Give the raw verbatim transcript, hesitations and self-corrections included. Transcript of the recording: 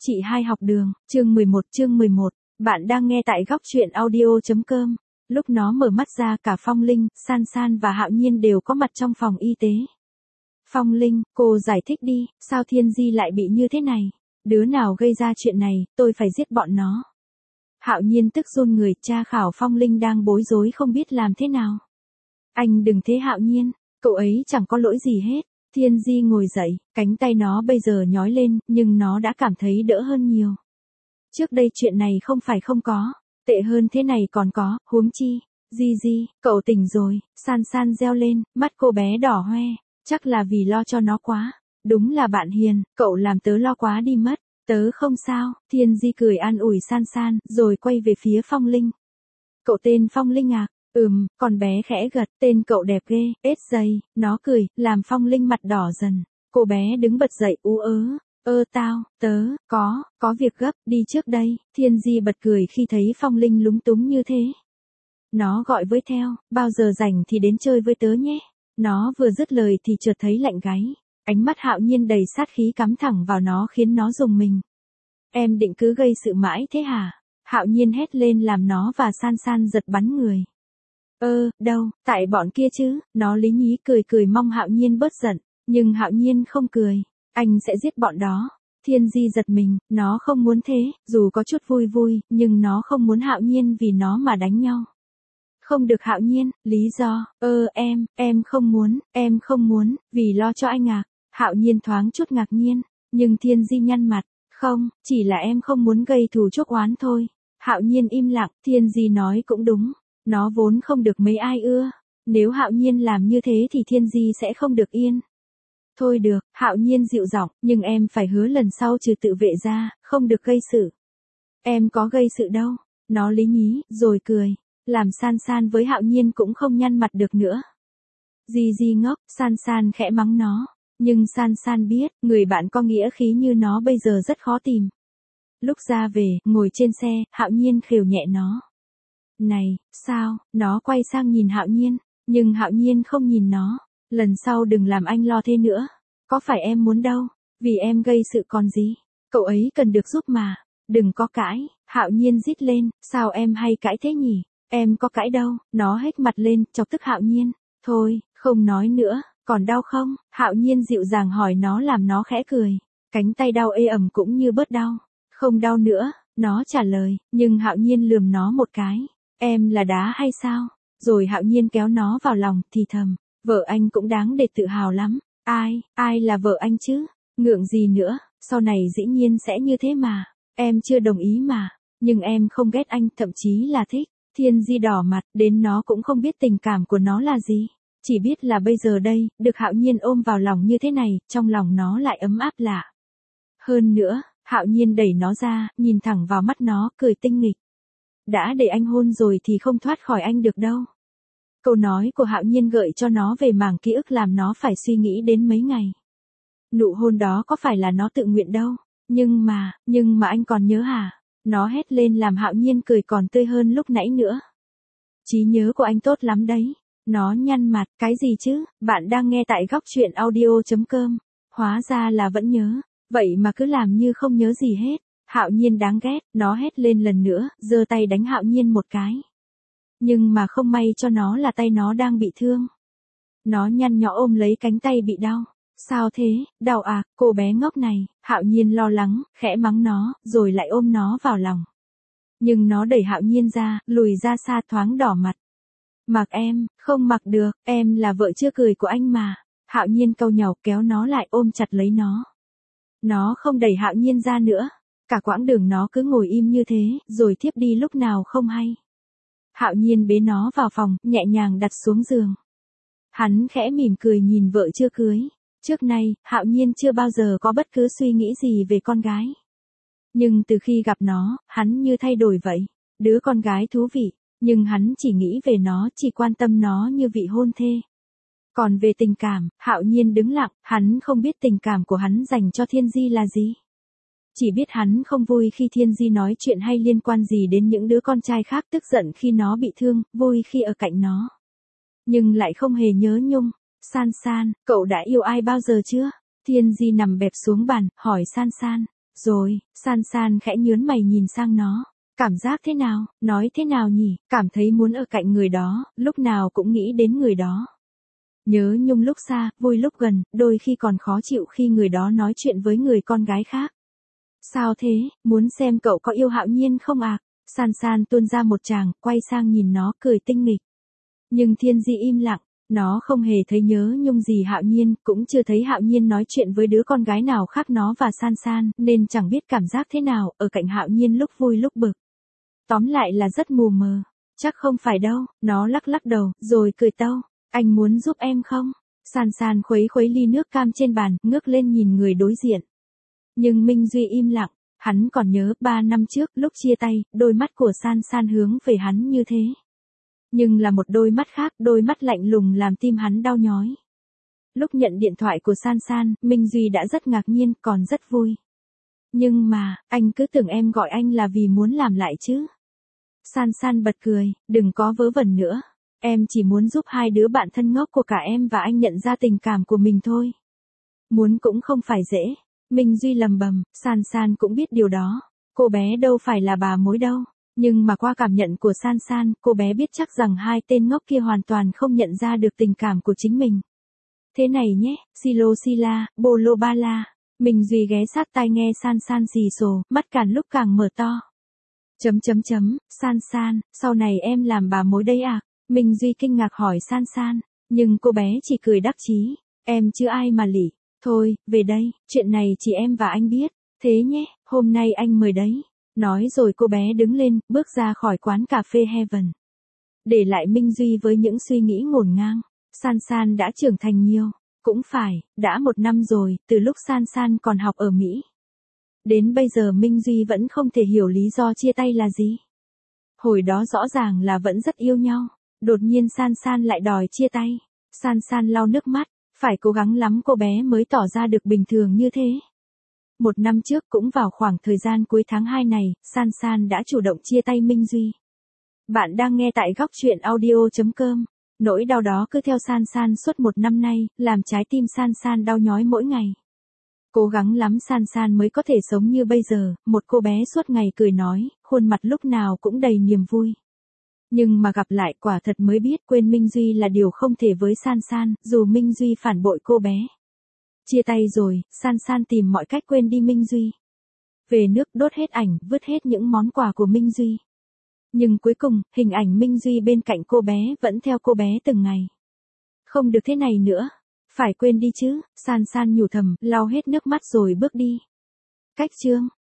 Chị hai học đường, chương mười một chương mười một, bạn đang nghe tại góc truyện audio.com. Lúc nó mở mắt ra cả Phong Linh, San San và Hạo Nhiên đều có mặt trong phòng y tế. Phong Linh, cô giải thích đi, sao Thiên Di lại bị như thế này? Đứa nào gây ra chuyện này, tôi phải giết bọn nó. Hạo Nhiên tức run người, tra khảo Phong Linh đang bối rối không biết làm thế nào. Anh đừng thế Hạo Nhiên, cậu ấy chẳng có lỗi gì hết. Thiên Di ngồi dậy, cánh tay nó bây giờ nhói lên, nhưng nó đã cảm thấy đỡ hơn nhiều. Trước đây chuyện này không phải không có, tệ hơn thế này còn có, huống chi. Di Di, cậu tỉnh rồi, San San reo lên, mắt cô bé đỏ hoe, chắc là vì lo cho nó quá. Đúng là bạn hiền, cậu làm tớ lo quá đi mất, tớ không sao. Thiên Di cười an ủi San San, rồi quay về phía Phong Linh. Cậu tên Phong Linh à? Ừm, con bé khẽ gật, tên cậu đẹp ghê, ết dây, nó cười, làm Phong Linh mặt đỏ dần. Cô bé đứng bật dậy ú ớ, ơ tao, tớ, có, có việc gấp, đi trước đây. Thiên Di bật cười khi thấy Phong Linh lúng túng như thế. Nó gọi với theo, bao giờ rảnh thì đến chơi với tớ nhé. Nó vừa dứt lời thì chợt thấy lạnh gáy, ánh mắt Hạo Nhiên đầy sát khí cắm thẳng vào nó khiến nó rùng mình. Em định cứ gây sự mãi thế hả? Hạo Nhiên hét lên làm nó và San San giật bắn người. Ơ, đâu, tại bọn kia chứ, nó lý nhí cười cười mong Hạo Nhiên bớt giận, nhưng Hạo Nhiên không cười, anh sẽ giết bọn đó. Thiên Di giật mình, nó không muốn thế, dù có chút vui vui, nhưng nó không muốn Hạo Nhiên vì nó mà đánh nhau. Không được Hạo Nhiên, lý do, ơ em, em không muốn, em không muốn, vì lo cho anh à. Hạo Nhiên thoáng chút ngạc nhiên, nhưng Thiên Di nhăn mặt, không, chỉ là em không muốn gây thù chuốc oán thôi. Hạo Nhiên im lặng, Thiên Di nói cũng đúng. Nó vốn không được mấy ai ưa. Nếu Hạo Nhiên làm như thế thì Thiên Di sẽ không được yên. Thôi được, Hạo Nhiên dịu giọng, nhưng em phải hứa lần sau trừ tự vệ ra, không được gây sự. Em có gây sự đâu. Nó lý nhí, rồi cười. Làm San San với Hạo Nhiên cũng không nhăn mặt được nữa. Di Di ngốc, San San khẽ mắng nó. Nhưng San San biết, người bạn có nghĩa khí như nó bây giờ rất khó tìm. Lúc ra về, ngồi trên xe, Hạo Nhiên khều nhẹ nó. Này, sao? Nó quay sang nhìn Hạo Nhiên, nhưng Hạo Nhiên không nhìn nó. Lần sau đừng làm anh lo thế nữa. Có phải em muốn đâu, vì em gây sự còn gì. Cậu ấy cần được giúp mà. Đừng có cãi. Hạo Nhiên rít lên, sao em hay cãi thế nhỉ? Em có cãi đâu. Nó hếch mặt lên, chọc tức Hạo Nhiên. Thôi, không nói nữa, còn đau không? Hạo Nhiên dịu dàng hỏi nó làm nó khẽ cười. Cánh tay đau ê ẩm cũng như bớt đau. Không đau nữa, nó trả lời, nhưng Hạo Nhiên lườm nó một cái. Em là đá hay sao? Rồi Hạo Nhiên kéo nó vào lòng, thì thầm, vợ anh cũng đáng để tự hào lắm. Ai, ai là vợ anh chứ? Ngượng gì nữa, sau này dĩ nhiên sẽ như thế mà. Em chưa đồng ý mà, nhưng em không ghét anh, thậm chí là thích. Thiên Di đỏ mặt, đến nó cũng không biết tình cảm của nó là gì. Chỉ biết là bây giờ đây, được Hạo Nhiên ôm vào lòng như thế này, trong lòng nó lại ấm áp lạ. Hơn nữa, Hạo Nhiên đẩy nó ra, nhìn thẳng vào mắt nó, cười tinh nghịch. Đã để anh hôn rồi thì không thoát khỏi anh được đâu. Câu nói của Hạo Nhiên gợi cho nó về mảng ký ức làm nó phải suy nghĩ đến mấy ngày. Nụ hôn đó có phải là nó tự nguyện đâu. Nhưng mà, nhưng mà anh còn nhớ hả? Nó hét lên làm Hạo Nhiên cười còn tươi hơn lúc nãy nữa. Trí nhớ của anh tốt lắm đấy. Nó nhăn mặt, cái gì chứ? Bạn đang nghe tại góc truyện audio.com. Hóa ra là vẫn nhớ. Vậy mà cứ làm như không nhớ gì hết. Hạo Nhiên đáng ghét, nó hét lên lần nữa, giơ tay đánh Hạo Nhiên một cái. Nhưng mà không may cho nó là tay nó đang bị thương. Nó nhăn nhó ôm lấy cánh tay bị đau. Sao thế, đau à, cô bé ngốc này. Hạo Nhiên lo lắng, khẽ mắng nó, rồi lại ôm nó vào lòng. Nhưng nó đẩy Hạo Nhiên ra, lùi ra xa thoáng đỏ mặt. Mặc em, không mặc được, em là vợ chưa cười của anh mà. Hạo Nhiên cau nhàu kéo nó lại ôm chặt lấy nó. Nó không đẩy Hạo Nhiên ra nữa. Cả quãng đường nó cứ ngồi im như thế, rồi thiếp đi lúc nào không hay. Hạo Nhiên bế nó vào phòng, nhẹ nhàng đặt xuống giường. Hắn khẽ mỉm cười nhìn vợ chưa cưới. Trước nay, Hạo Nhiên chưa bao giờ có bất cứ suy nghĩ gì về con gái. Nhưng từ khi gặp nó, hắn như thay đổi vậy. Đứa con gái thú vị, nhưng hắn chỉ nghĩ về nó, chỉ quan tâm nó như vị hôn thê. Còn về tình cảm, Hạo Nhiên đứng lặng, hắn không biết tình cảm của hắn dành cho Thiên Di là gì. Chỉ biết hắn không vui khi Thiên Di nói chuyện hay liên quan gì đến những đứa con trai khác, tức giận khi nó bị thương, vui khi ở cạnh nó. Nhưng lại không hề nhớ nhung. San San, cậu đã yêu ai bao giờ chưa? Thiên Di nằm bẹp xuống bàn, hỏi San San. Rồi, San San khẽ nhớn mày nhìn sang nó. Cảm giác thế nào, nói thế nào nhỉ, cảm thấy muốn ở cạnh người đó, lúc nào cũng nghĩ đến người đó. Nhớ nhung lúc xa, vui lúc gần, đôi khi còn khó chịu khi người đó nói chuyện với người con gái khác. Sao thế, muốn xem cậu có yêu Hạo Nhiên không ạ? À? San San tuôn ra một tràng, quay sang nhìn nó cười tinh nghịch. Nhưng Thiên Di im lặng, nó không hề thấy nhớ nhung gì Hạo Nhiên, cũng chưa thấy Hạo Nhiên nói chuyện với đứa con gái nào khác nó và San San, nên chẳng biết cảm giác thế nào, ở cạnh Hạo Nhiên lúc vui lúc bực. Tóm lại là rất mù mờ. Chắc không phải đâu, nó lắc lắc đầu, rồi cười tâu. Anh muốn giúp em không? San San khuấy khuấy ly nước cam trên bàn, ngước lên nhìn người đối diện. Nhưng Minh Duy im lặng, hắn còn nhớ ba năm trước lúc chia tay, đôi mắt của San San hướng về hắn như thế. Nhưng là một đôi mắt khác, đôi mắt lạnh lùng làm tim hắn đau nhói. Lúc nhận điện thoại của San San, Minh Duy đã rất ngạc nhiên, còn rất vui. Nhưng mà, anh cứ tưởng em gọi anh là vì muốn làm lại chứ. San San bật cười, đừng có vớ vẩn nữa. Em chỉ muốn giúp hai đứa bạn thân ngốc của cả em và anh nhận ra tình cảm của mình thôi. Muốn cũng không phải dễ. Minh Duy lầm bầm, San San cũng biết điều đó. Cô bé đâu phải là bà mối đâu. Nhưng mà qua cảm nhận của San San, cô bé biết chắc rằng hai tên ngốc kia hoàn toàn không nhận ra được tình cảm của chính mình. Thế này nhé, Silo Sila, Bolo Bala. Minh Duy ghé sát tai nghe San San xì xồ, mắt càng lúc càng mở to. Chấm chấm chấm, San San, sau này em làm bà mối đây à? Minh Duy kinh ngạc hỏi San San, nhưng cô bé chỉ cười đắc chí. Em chứ ai mà lỉ. Thôi, về đây, chuyện này chỉ em và anh biết. Thế nhé, hôm nay anh mời đấy. Nói rồi cô bé đứng lên, bước ra khỏi quán cà phê Heaven. Để lại Minh Duy với những suy nghĩ ngổn ngang. San San đã trưởng thành nhiều. Cũng phải, đã một năm rồi, từ lúc San San còn học ở Mỹ. Đến bây giờ Minh Duy vẫn không thể hiểu lý do chia tay là gì. Hồi đó rõ ràng là vẫn rất yêu nhau. Đột nhiên San San lại đòi chia tay. San San lau nước mắt, phải cố gắng lắm cô bé mới tỏ ra được bình thường như thế. Một năm trước cũng vào khoảng thời gian cuối tháng hai này, San San đã chủ động chia tay Minh Duy. Bạn đang nghe tại góc truyện audio chấm com. Nỗi đau đó cứ theo San San suốt một năm nay, làm trái tim San San đau nhói mỗi ngày. Cố gắng lắm San San mới có thể sống như bây giờ, một cô bé suốt ngày cười nói, khuôn mặt lúc nào cũng đầy niềm vui. Nhưng mà gặp lại quả thật mới biết quên Minh Duy là điều không thể với San San, dù Minh Duy phản bội cô bé. Chia tay rồi, San San tìm mọi cách quên đi Minh Duy. Về nước đốt hết ảnh, vứt hết những món quà của Minh Duy. Nhưng cuối cùng, hình ảnh Minh Duy bên cạnh cô bé vẫn theo cô bé từng ngày. Không được thế này nữa. Phải quên đi chứ, San San nhủ thầm, lau hết nước mắt rồi bước đi. Cách chương